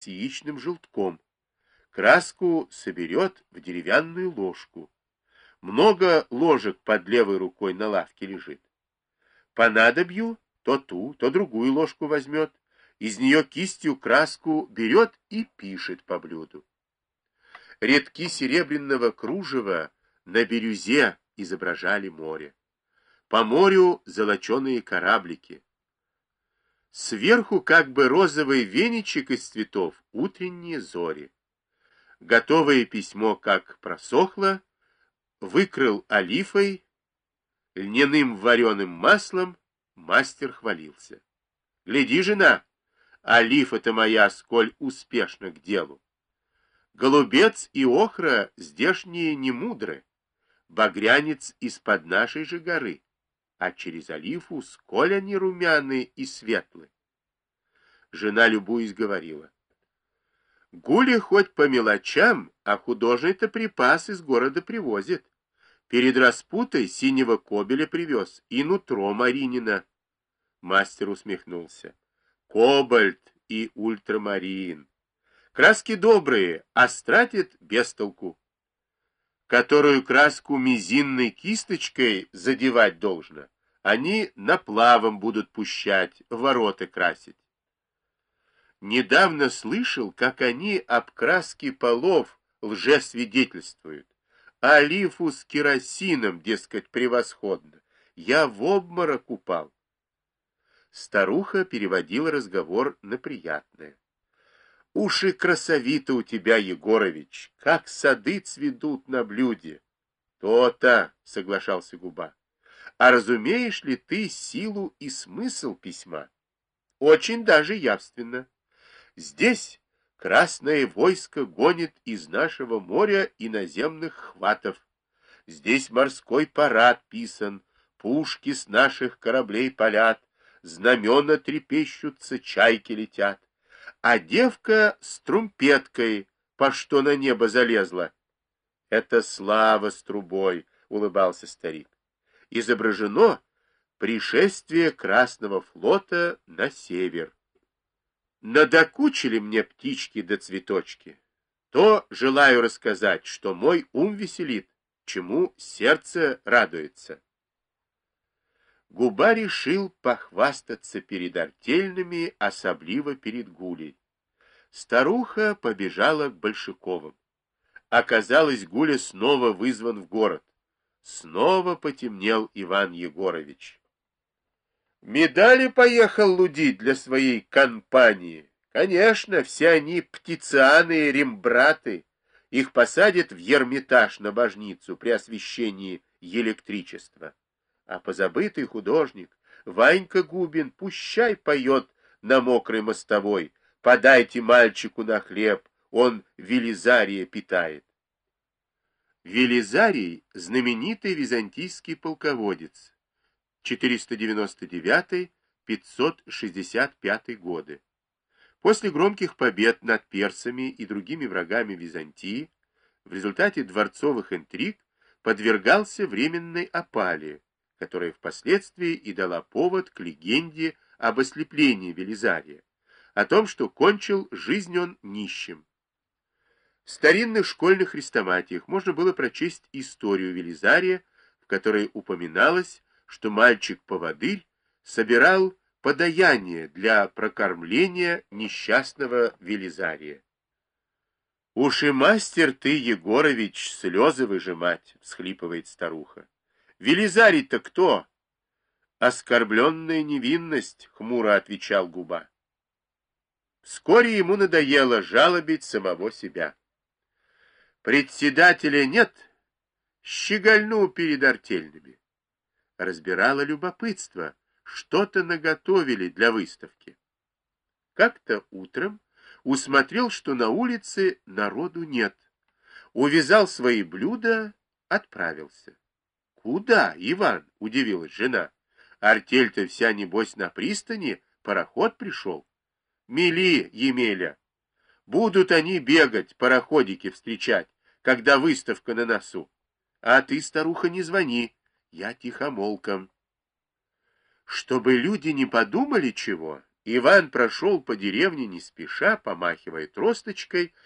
яичным желтком. Краску соберет в деревянную ложку. Много ложек под левой рукой на лавке лежит. Понадобью, то ту, то другую ложку возьмет, из нее кистью краску берет и пишет по блюду. Редки серебряного кружева на бирюзе изображали море. По морю золоченые кораблики. Сверху как бы розовый веничек из цветов, утренние зори. Готовое письмо как просохло, выкрыл олифой, льняным вареным маслом, мастер хвалился. Гляди, жена, олифа-то моя сколь успешно к делу. Голубец и охра здешние не мудры, багрянец из-под нашей же горы, а через олифу сколь они румяные и светлы. Жена, любуясь, говорила: Гуля хоть по мелочам, а художник-то припас из города привозит. Перед распутой синего кобеля привез и нутро Маринина. Мастер усмехнулся. Кобальт и ультрамарин. Краски добрые, а стратит без толку. Которую краску мизинной кисточкой задевать должно, они наплавом будут пущать, ворота красить. Недавно слышал, как они об краске полов лжесвидетельствуют. Олифу с керосином, дескать, превосходно. Я в обморок упал. Старуха переводила разговор на приятное. Уж и красовито у тебя, Егорович, как сады цветут на блюде. То-то, соглашался Губа. А разумеешь ли ты силу и смысл письма? Очень даже явственно. Здесь красное войско гонит из нашего моря иноземных хватов. Здесь морской парад писан, пушки с наших кораблей палят, знамена трепещутся, чайки летят. А девка с трумпеткой, по что на небо залезла. Это слава с трубой, улыбался старик. Изображено пришествие Красного флота на север. Надокучили мне птички да цветочки. То желаю рассказать, что мой ум веселит, чему сердце радуется. Губа решил похвастаться перед артельными, особливо перед Гулей. Старуха побежала к Большаковым. Оказалось, Гуля снова вызван в город. Снова потемнел Иван Егорович. Медали поехал лудить для своей компании. Конечно, все они птицианы и рембраты. Их посадят в Ермитаж на божницу при освящении электричества. А позабытый художник Ванька Губин пущай поет на мокрой мостовой. Подайте мальчику на хлеб, он Велизария питает. Велизарий — знаменитый византийский полководец. 499-565 годы. После громких побед над персами и другими врагами Византии в результате дворцовых интриг подвергался временной опале, которая впоследствии и дала повод к легенде об ослеплении Велизария, о том, что кончил жизнь он нищим. В старинных школьных хрестоматиях можно было прочесть историю Велизария, в которой упоминалось, что мальчик-поводырь собирал подаяние для прокормления несчастного Велизария. «Уж и мастер ты, Егорович, слезы выжимать!» — всхлипывает старуха. «Велизарий-то кто?» «Оскорбленная невинность», — хмуро отвечал Губа. Вскоре ему надоело жалобить самого себя. «Председателя нет, щегольну перед артельными». Разбирало любопытство, что-то наготовили для выставки. Как-то утром усмотрел, что на улице народу нет. Увязал свои блюда, отправился. «Куда, Иван?» — удивилась жена. «Артель-то вся, небось, на пристани, пароход пришел». «Мели, Емеля, будут они бегать, пароходики встречать, когда выставка на носу. А ты, старуха, не звони, я тихомолком». Чтобы люди не подумали чего, Иван прошел по деревне не спеша, помахивая тросточкой,